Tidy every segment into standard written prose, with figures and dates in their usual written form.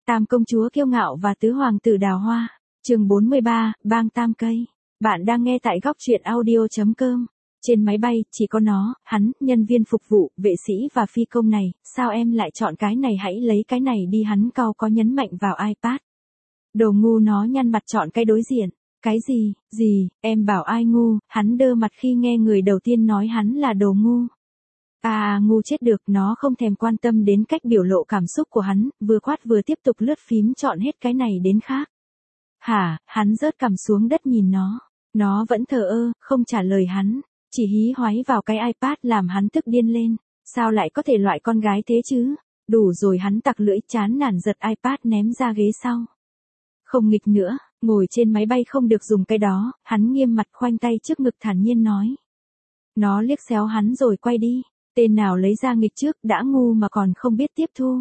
Tam công chúa kiêu ngạo và tứ hoàng tử đào hoa. Chương 43, bang tam cây. Bạn đang nghe tại góc truyện audio.com. Trên máy bay, chỉ có nó, hắn, nhân viên phục vụ, vệ sĩ và phi công này, sao em lại chọn cái này, hãy lấy cái này đi, hắn cau có nhấn mạnh vào iPad. Đồ ngu, nó nhăn mặt chọn cái đối diện. Cái gì, em bảo ai ngu, hắn đơ mặt khi nghe người đầu tiên nói hắn là đồ ngu. Ngu chết được, nó không thèm quan tâm đến cách biểu lộ cảm xúc của hắn, vừa quát vừa tiếp tục lướt phím chọn hết cái này đến khác. Hả, hắn rớt cằm xuống đất nhìn nó vẫn thờ ơ, không trả lời hắn, chỉ hí hoáy vào cái iPad làm hắn tức điên lên, sao lại có thể loại con gái thế chứ, đủ rồi, hắn tặc lưỡi chán nản giật iPad ném ra ghế sau. Không nghịch nữa, ngồi trên máy bay không được dùng cái đó, hắn nghiêm mặt khoanh tay trước ngực thản nhiên nói. Nó liếc xéo hắn rồi quay đi. Tên nào lấy ra nghịch trước, đã ngu mà còn không biết tiếp thu.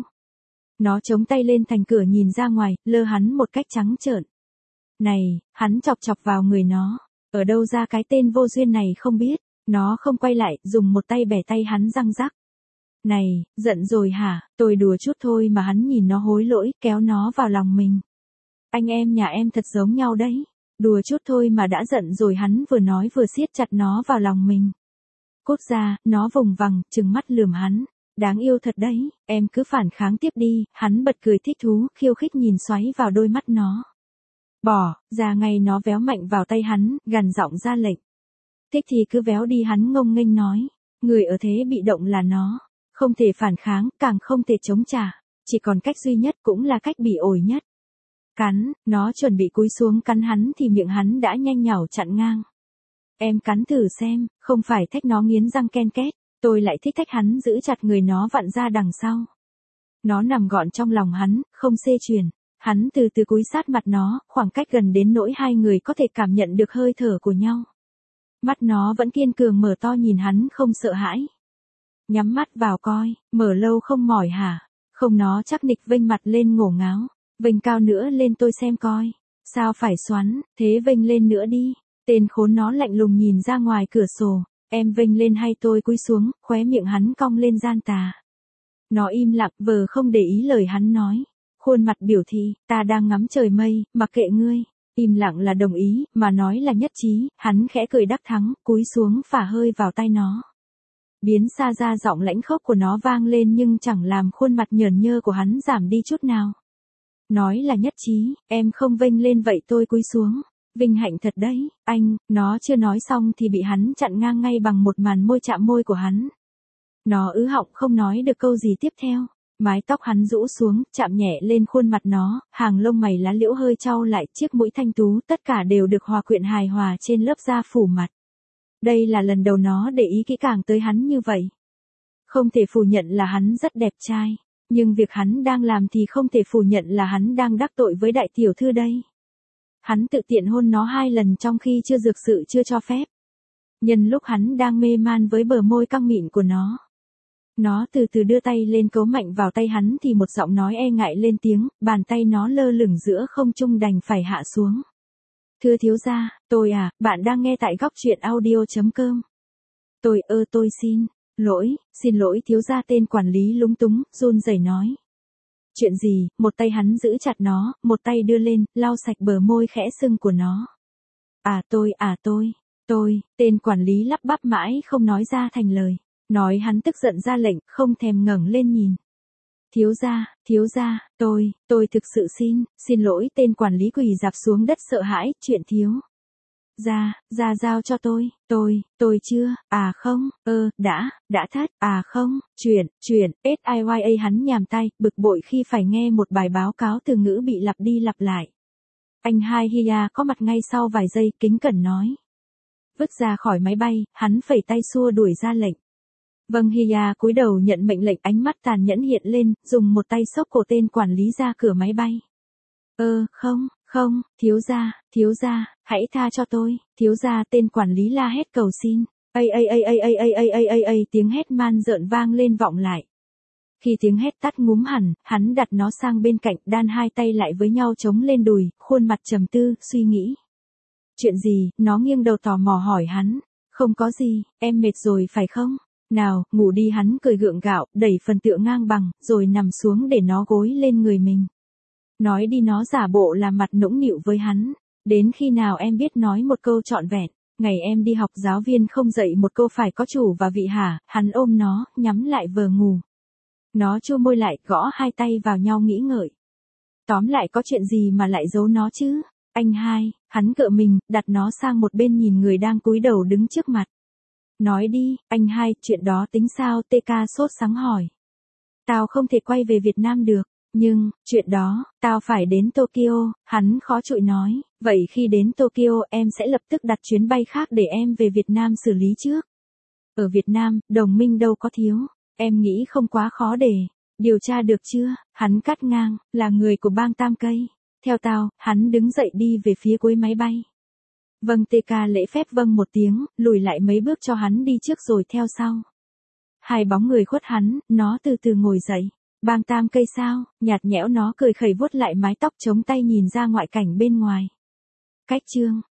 Nó chống tay lên thành cửa nhìn ra ngoài, lơ hắn một cách trắng trợn. Này, hắn chọc chọc vào người nó. Ở đâu ra cái tên vô duyên này không biết. Nó không quay lại, dùng một tay bẻ tay hắn răng rắc. Này, giận rồi hả, tôi đùa chút thôi mà, hắn nhìn nó hối lỗi, kéo nó vào lòng mình. Anh em nhà em thật giống nhau đấy. Đùa chút thôi mà đã giận rồi, hắn vừa nói vừa siết chặt nó vào lòng mình. Cút ra, nó vùng vằng, trừng mắt lườm hắn. Đáng yêu thật đấy, em cứ phản kháng tiếp đi, hắn bật cười thích thú, khiêu khích nhìn xoáy vào đôi mắt nó. Bỏ, ra ngay, nó véo mạnh vào tay hắn, gằn giọng ra lệnh. Thích thì cứ véo đi, hắn ngông nghênh nói. Người ở thế bị động là nó, không thể phản kháng, càng không thể chống trả, chỉ còn cách duy nhất cũng là cách bị ổi nhất. Cắn, nó chuẩn bị cúi xuống cắn hắn thì miệng hắn đã nhanh nhảu chặn ngang. Em cắn thử xem, không phải thách, nó nghiến răng ken két, tôi lại thích thách, hắn giữ chặt người nó vặn ra đằng sau. Nó nằm gọn trong lòng hắn, không xê chuyển, hắn từ từ cúi sát mặt nó, khoảng cách gần đến nỗi hai người có thể cảm nhận được hơi thở của nhau. Mắt nó vẫn kiên cường mở to nhìn hắn không sợ hãi. Nhắm mắt vào coi, mở lâu không mỏi hả? Không, nó chắc nịch vênh mặt lên ngổ ngáo. Vênh cao nữa lên tôi xem coi. Sao phải xoắn, thế vênh lên nữa đi. Tên khốn, nó lạnh lùng nhìn ra ngoài cửa sổ. Em vênh lên hay tôi cúi xuống, khóe miệng hắn cong lên gian tà. Nó im lặng, vờ không để ý lời hắn nói. Khuôn mặt biểu thị, ta đang ngắm trời mây, mặc kệ ngươi. Im lặng là đồng ý, mà nói là nhất trí. Hắn khẽ cười đắc thắng, cúi xuống phả hơi vào tay nó. Biến xa ra, giọng lãnh khốc của nó vang lên nhưng chẳng làm khuôn mặt nhởn nhơ của hắn giảm đi chút nào. Nói là nhất trí, em không vênh lên vậy tôi cúi xuống. Vinh hạnh thật đấy, anh, nó chưa nói xong thì bị hắn chặn ngang ngay bằng một màn môi chạm môi của hắn. Nó ứ họng không nói được câu gì tiếp theo. Mái tóc hắn rũ xuống, chạm nhẹ lên khuôn mặt nó, hàng lông mày lá liễu hơi chau lại, chiếc mũi thanh tú, tất cả đều được hòa quyện hài hòa trên lớp da phủ mặt. Đây là lần đầu nó để ý kỹ càng tới hắn như vậy. Không thể phủ nhận là hắn rất đẹp trai, nhưng việc hắn đang làm thì không thể phủ nhận là hắn đang đắc tội với đại tiểu thư đây. Hắn tự tiện hôn nó 2 lần trong khi chưa dược sự chưa cho phép. Nhân lúc hắn đang mê man với bờ môi căng mịn của nó từ từ đưa tay lên cấu mạnh vào tay hắn thì một giọng nói e ngại lên tiếng, bàn tay nó lơ lửng giữa không trung đành phải hạ xuống. Thưa thiếu gia, bạn đang nghe tại góc truyện audio.com. Tôi xin lỗi thiếu gia, tên quản lý lúng túng, run rẩy nói. Chuyện gì? Một tay hắn giữ chặt nó, một tay đưa lên, lau sạch bờ môi khẽ sưng của nó. Tên quản lý lắp bắp mãi không nói ra thành lời. Nói hắn tức giận ra lệnh, không thèm ngẩng lên nhìn. Thiếu gia, tôi thực sự xin lỗi, tên quản lý quỳ rạp xuống đất sợ hãi, chuyện thiếu gia giao cho tôi chưa, không, đã thất, không, chuyện, SIYA, hắn nhàm tay, bực bội khi phải nghe một bài báo cáo từ ngữ bị lặp đi lặp lại. Anh Hai Hia có mặt ngay sau vài giây, kính cẩn nói. Vứt ra khỏi máy bay, hắn phẩy tay xua đuổi ra lệnh. Vâng, Hia cúi đầu nhận mệnh lệnh, ánh mắt tàn nhẫn hiện lên, dùng một tay xốc cổ tên quản lý ra cửa máy bay. Không, thiếu gia, hãy tha cho tôi, thiếu gia, tên quản lý la hét cầu xin. Tiếng hét man rợn vang lên vọng lại. Khi tiếng hét tắt ngúm hẳn, hắn đặt nó sang bên cạnh, đan hai tay lại với nhau chống lên đùi, khuôn mặt trầm tư, suy nghĩ. Chuyện gì? Nó nghiêng đầu tò mò hỏi hắn. Không có gì, em mệt rồi phải không? Nào, ngủ đi, hắn cười gượng gạo, đẩy phần tựa ngang bằng, rồi nằm xuống để nó gối lên người mình. Nói đi nó giả bộ làm mặt nũng nịu với hắn. Đến khi nào em biết nói một câu trọn vẹn, ngày em đi học giáo viên không dạy một câu phải có chủ và vị hả, hắn ôm nó, nhắm lại vờ ngủ. Nó chua môi lại, gõ hai tay vào nhau nghĩ ngợi. Tóm lại có chuyện gì mà lại giấu nó chứ? Anh hai, hắn cựa mình, đặt nó sang một bên nhìn người đang cúi đầu đứng trước mặt. Nói đi, anh hai, chuyện đó tính sao? TK sốt sắng hỏi. Tao không thể quay về Việt Nam được, nhưng, chuyện đó, tao phải đến Tokyo, hắn khó chịu nói. Vậy khi đến Tokyo em sẽ lập tức đặt chuyến bay khác để em về Việt Nam xử lý trước. Ở Việt Nam, đồng minh đâu có thiếu, em nghĩ không quá khó để điều tra được chưa? Hắn cắt ngang, là người của bang Tam Cây. Theo tao, hắn đứng dậy đi về phía cuối máy bay. Vâng, TK lễ phép vâng một tiếng, lùi lại mấy bước cho hắn đi trước rồi theo sau. Hai bóng người khuất hắn, nó từ từ ngồi dậy. Bang Tam Cây sao? Nhạt nhẽo nó cười khẩy vuốt lại mái tóc chống tay nhìn ra ngoại cảnh bên ngoài. Cách chương